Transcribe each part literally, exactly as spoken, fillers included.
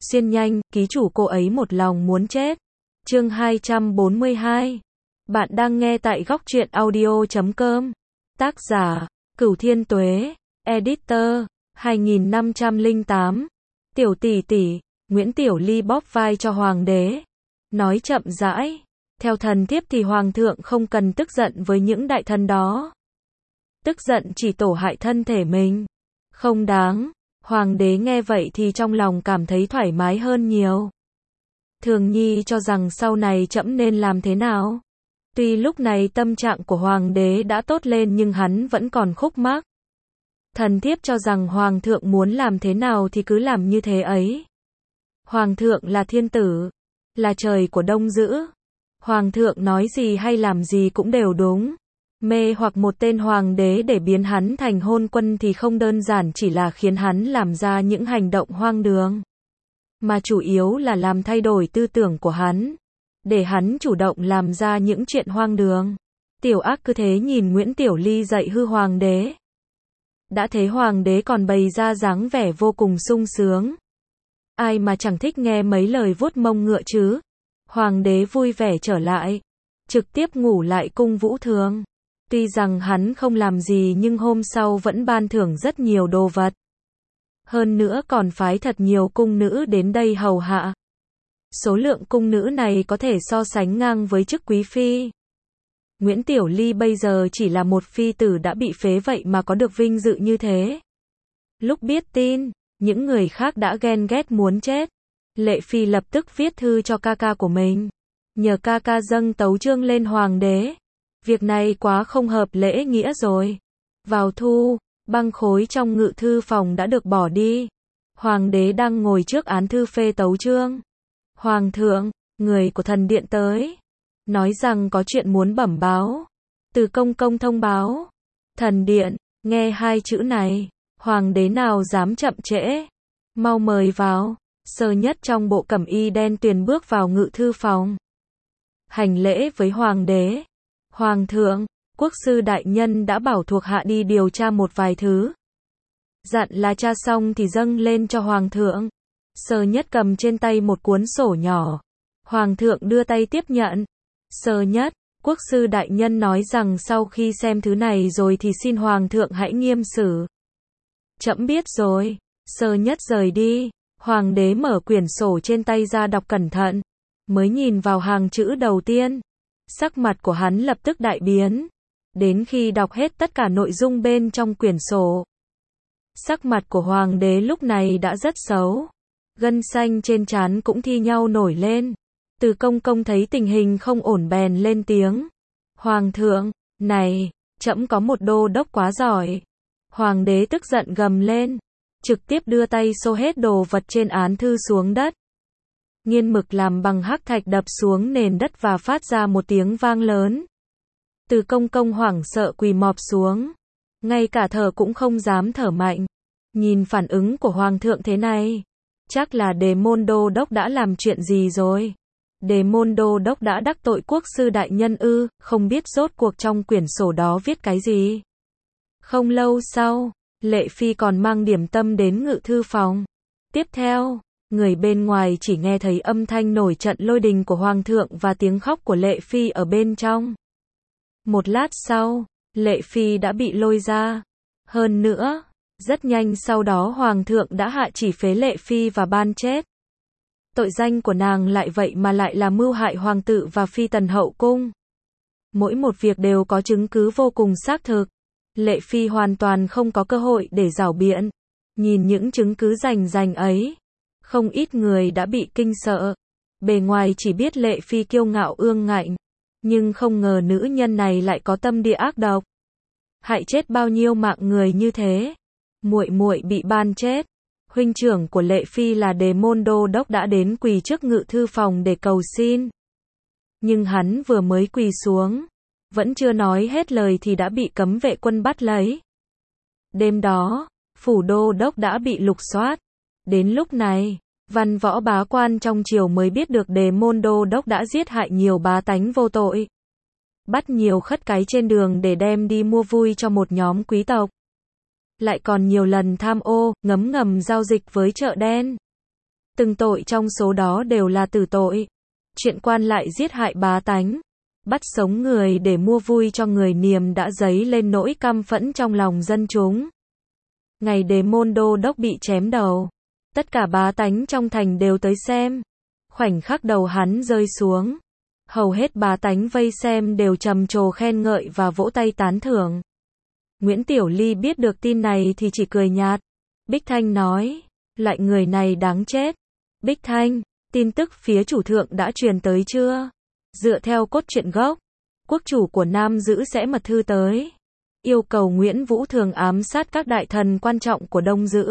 Xuyên nhanh, ký chủ cô ấy một lòng muốn chết. Chương hai trăm bốn mươi hai. Bạn đang nghe tại góc truyện audio chấm com. Tác giả, Cửu Thiên Tuế. Editor, hai nghìn năm trăm lẻ tám. Tiểu tỷ tỷ, Nguyễn Tiểu Ly bóp vai cho hoàng đế. Nói chậm rãi. Theo thần thiếp thì hoàng thượng không cần tức giận với những đại thần đó. Tức giận chỉ tổ hại thân thể mình. Không đáng. Hoàng đế nghe vậy thì trong lòng cảm thấy thoải mái hơn nhiều. Thường Nhi cho rằng sau này trẫm nên làm thế nào? Tuy lúc này tâm trạng của hoàng đế đã tốt lên nhưng hắn vẫn còn khúc mắc. Thần thiếp cho rằng hoàng thượng muốn làm thế nào thì cứ làm như thế ấy. Hoàng thượng là thiên tử, là trời của Đông Dữ. Hoàng thượng nói gì hay làm gì cũng đều đúng. Mê hoặc một tên hoàng đế để biến hắn thành hôn quân thì không đơn giản chỉ là khiến hắn làm ra những hành động hoang đường, mà chủ yếu là làm thay đổi tư tưởng của hắn, để hắn chủ động làm ra những chuyện hoang đường. Tiểu ác cứ thế nhìn Nguyễn Tiểu Ly dạy hư hoàng đế. Đã thế hoàng đế còn bày ra dáng vẻ vô cùng sung sướng. Ai mà chẳng thích nghe mấy lời vuốt mông ngựa chứ. Hoàng đế vui vẻ trở lại, trực tiếp ngủ lại cung vũ thường. Tuy rằng hắn không làm gì nhưng hôm sau vẫn ban thưởng rất nhiều đồ vật. Hơn nữa còn phái thật nhiều cung nữ đến đây hầu hạ. Số lượng cung nữ này có thể so sánh ngang với chức quý phi. Nguyễn Tiểu Ly bây giờ chỉ là một phi tử đã bị phế vậy mà có được vinh dự như thế. Lúc biết tin, những người khác đã ghen ghét muốn chết. Lệ Phi lập tức viết thư cho ca ca của mình, nhờ ca ca dâng tấu chương lên hoàng đế. Việc này quá không hợp lễ nghĩa rồi. Vào thu, băng khối trong ngự thư phòng đã được bỏ đi. Hoàng đế đang ngồi trước án thư phê tấu chương. Hoàng thượng, người của thần điện tới, nói rằng có chuyện muốn bẩm báo. Từ công công thông báo. Thần điện, nghe hai chữ này, hoàng đế nào dám chậm trễ. Mau mời vào. Sơ Nhất trong bộ cẩm y đen tuyền bước vào ngự thư phòng. Hành lễ với hoàng đế. Hoàng thượng, quốc sư đại nhân đã bảo thuộc hạ đi điều tra một vài thứ. Dặn là tra xong thì dâng lên cho hoàng thượng. Sơ Nhất cầm trên tay một cuốn sổ nhỏ. Hoàng thượng đưa tay tiếp nhận. Sơ Nhất, quốc sư đại nhân nói rằng sau khi xem thứ này rồi thì xin hoàng thượng hãy nghiêm xử. Trẫm biết rồi. Sơ Nhất rời đi. Hoàng đế mở quyển sổ trên tay ra đọc cẩn thận. Mới nhìn vào hàng chữ đầu tiên, sắc mặt của hắn lập tức đại biến. Đến khi đọc hết tất cả nội dung bên trong quyển sổ, sắc mặt của hoàng đế lúc này đã rất xấu. Gân xanh trên trán cũng thi nhau nổi lên. Từ công công thấy tình hình không ổn bèn lên tiếng. Hoàng thượng, này, trẫm có một đô đốc quá giỏi. Hoàng đế tức giận gầm lên, trực tiếp đưa tay xô hết đồ vật trên án thư xuống đất. Nghiên mực làm bằng hắc thạch đập xuống nền đất và phát ra một tiếng vang lớn. Từ công công hoảng sợ quỳ mọp xuống. Ngay cả thở cũng không dám thở mạnh. Nhìn phản ứng của hoàng thượng thế này, chắc là Đề Môn đô đốc đã làm chuyện gì rồi. Đề Môn đô đốc đã đắc tội quốc sư đại nhân ư, không biết rốt cuộc trong quyển sổ đó viết cái gì. Không lâu sau, Lệ Phi còn mang điểm tâm đến ngự thư phòng. Tiếp theo, người bên ngoài chỉ nghe thấy âm thanh nổi trận lôi đình của hoàng thượng và tiếng khóc của Lệ Phi ở bên trong. Một lát sau, Lệ Phi đã bị lôi ra. Hơn nữa, rất nhanh sau đó hoàng thượng đã hạ chỉ phế Lệ Phi và ban chết. Tội danh của nàng lại vậy mà lại là mưu hại hoàng tử và phi tần hậu cung. Mỗi một việc đều có chứng cứ vô cùng xác thực. Lệ Phi hoàn toàn không có cơ hội để giảo biện. Nhìn những chứng cứ rành rành ấy, không ít người đã bị kinh sợ. Bề ngoài chỉ biết Lệ Phi kiêu ngạo ương ngạnh, nhưng không ngờ nữ nhân này lại có tâm địa ác độc, hại chết bao nhiêu mạng người như thế. Muội muội bị ban chết. Huynh trưởng của Lệ Phi là Đề Môn đô đốc đã đến quỳ trước ngự thư phòng để cầu xin. Nhưng hắn vừa mới quỳ xuống, vẫn chưa nói hết lời thì đã bị cấm vệ quân bắt lấy. Đêm đó, phủ đô đốc đã bị lục soát. Đến lúc này, văn võ bá quan trong triều mới biết được Đề Môn đô đốc đã giết hại nhiều bá tánh vô tội. Bắt nhiều khất cái trên đường để đem đi mua vui cho một nhóm quý tộc. Lại còn nhiều lần tham ô, ngấm ngầm giao dịch với chợ đen. Từng tội trong số đó đều là tử tội. Chuyện quan lại giết hại bá tánh, bắt sống người để mua vui cho người niềm đã dấy lên nỗi căm phẫn trong lòng dân chúng. Ngày Đề Môn đô đốc bị chém đầu, tất cả bá tánh trong thành đều tới xem. Khoảnh khắc đầu hắn rơi xuống, hầu hết bá tánh vây xem đều trầm trồ khen ngợi và vỗ tay tán thưởng. Nguyễn Tiểu Ly biết được tin này thì chỉ cười nhạt. Bích Thanh nói, loại người này đáng chết. Bích Thanh, tin tức phía chủ thượng đã truyền tới chưa? Dựa theo cốt truyện gốc, quốc chủ của Nam Dữ sẽ mật thư tới, yêu cầu Nguyễn Vũ Thường ám sát các đại thần quan trọng của Đông Dữ.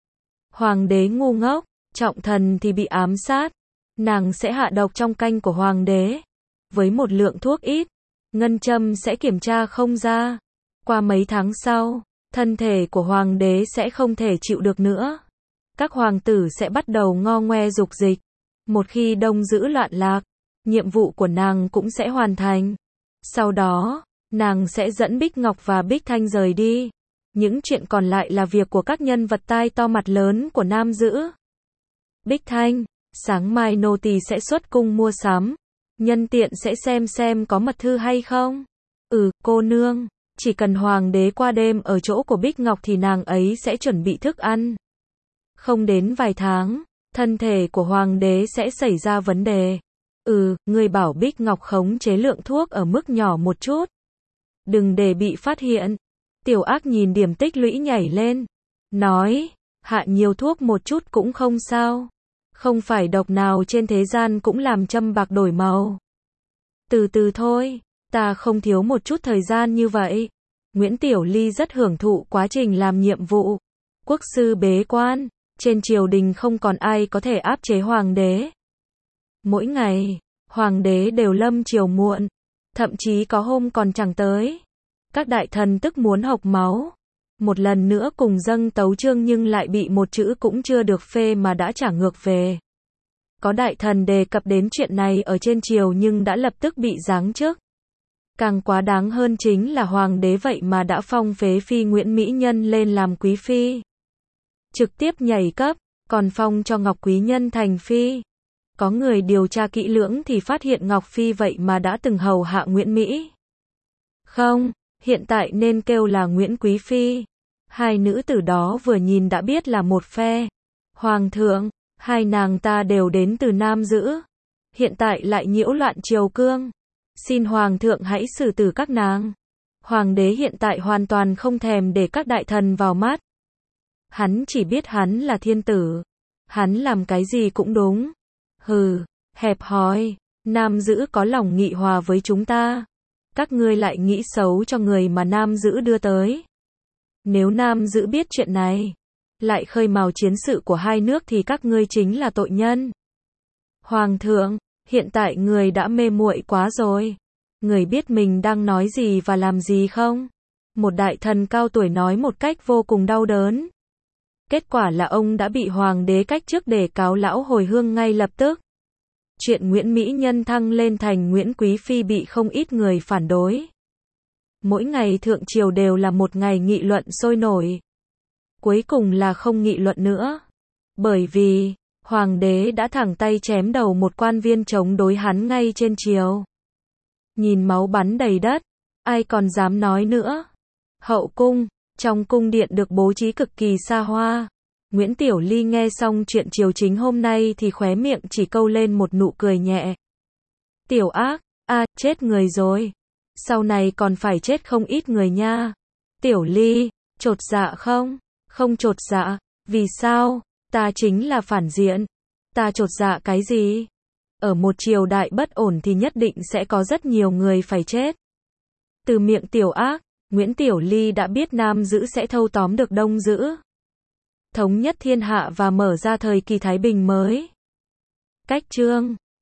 Hoàng đế ngu ngốc, trọng thần thì bị ám sát, nàng sẽ hạ độc trong canh của hoàng đế. Với một lượng thuốc ít, ngân châm sẽ kiểm tra không ra. Qua mấy tháng sau, thân thể của hoàng đế sẽ không thể chịu được nữa. Các hoàng tử sẽ bắt đầu ngo ngoe dục dịch. Một khi Đông Dữ loạn lạc, nhiệm vụ của nàng cũng sẽ hoàn thành. Sau đó, nàng sẽ dẫn Bích Ngọc và Bích Thanh rời đi. Những chuyện còn lại là việc của các nhân vật tai to mặt lớn của Nam Dữ. Bích Thanh, sáng mai nô tỳ sẽ xuất cung mua sắm, nhân tiện sẽ xem xem có mật thư hay không. Ừ, cô nương, chỉ cần hoàng đế qua đêm ở chỗ của Bích Ngọc thì nàng ấy sẽ chuẩn bị thức ăn. Không đến vài tháng, thân thể của hoàng đế sẽ xảy ra vấn đề. Ừ, ngươi bảo Bích Ngọc khống chế lượng thuốc ở mức nhỏ một chút, đừng để bị phát hiện. Tiểu Ác nhìn điểm tích lũy nhảy lên, nói, hạ nhiều thuốc một chút cũng không sao. Không phải độc nào trên thế gian cũng làm châm bạc đổi màu. Từ từ thôi, ta không thiếu một chút thời gian như vậy. Nguyễn Tiểu Ly rất hưởng thụ quá trình làm nhiệm vụ. Quốc sư bế quan, trên triều đình không còn ai có thể áp chế hoàng đế. Mỗi ngày, hoàng đế đều lâm triều muộn, thậm chí có hôm còn chẳng tới. Các đại thần tức muốn hộc máu. Một lần nữa cùng dâng tấu chương nhưng lại bị một chữ cũng chưa được phê mà đã trả ngược về. Có đại thần đề cập đến chuyện này ở trên triều nhưng đã lập tức bị giáng chức. Càng quá đáng hơn chính là hoàng đế vậy mà đã phong phế phi Nguyễn Mỹ Nhân lên làm quý phi. Trực tiếp nhảy cấp, còn phong cho Ngọc Quý Nhân thành phi. Có người điều tra kỹ lưỡng thì phát hiện Ngọc Phi vậy mà đã từng hầu hạ Nguyễn Mỹ. Không, hiện tại nên kêu là Nguyễn Quý Phi. Hai nữ tử đó vừa nhìn đã biết là một phe. Hoàng thượng, hai nàng ta đều đến từ Nam Dữ, hiện tại lại nhiễu loạn triều cương. Xin hoàng thượng hãy xử tử các nàng. Hoàng đế hiện tại hoàn toàn không thèm để các đại thần vào mắt. Hắn chỉ biết hắn là thiên tử. Hắn làm cái gì cũng đúng. Hừ, hẹp hòi, Nam Dữ có lòng nghị hòa với chúng ta. Các ngươi lại nghĩ xấu cho người mà Nam Dữ đưa tới. Nếu Nam Dữ biết chuyện này, lại khơi mào chiến sự của hai nước thì các ngươi chính là tội nhân. Hoàng thượng, hiện tại người đã mê muội quá rồi. Người biết mình đang nói gì và làm gì không? Một đại thần cao tuổi nói một cách vô cùng đau đớn. Kết quả là ông đã bị hoàng đế cách chức để cáo lão hồi hương ngay lập tức. Chuyện Nguyễn Mỹ Nhân thăng lên thành Nguyễn Quý Phi bị không ít người phản đối. Mỗi ngày thượng triều đều là một ngày nghị luận sôi nổi. Cuối cùng là không nghị luận nữa. Bởi vì, hoàng đế đã thẳng tay chém đầu một quan viên chống đối hắn ngay trên triều. Nhìn máu bắn đầy đất, ai còn dám nói nữa. Hậu cung, trong cung điện được bố trí cực kỳ xa hoa. Nguyễn Tiểu Ly nghe xong chuyện triều chính hôm nay thì khóe miệng chỉ câu lên một nụ cười nhẹ. Tiểu Ác, a, à, chết người rồi. Sau này còn phải chết không ít người nha. Tiểu Ly, chột dạ không? Không chột dạ, vì sao? Ta chính là phản diện. Ta chột dạ cái gì? Ở một triều đại bất ổn thì nhất định sẽ có rất nhiều người phải chết. Từ miệng Tiểu Ác, Nguyễn Tiểu Ly đã biết Nam Dữ sẽ thâu tóm được Đông Dữ, thống nhất thiên hạ và mở ra thời kỳ Thái Bình mới. Cách chương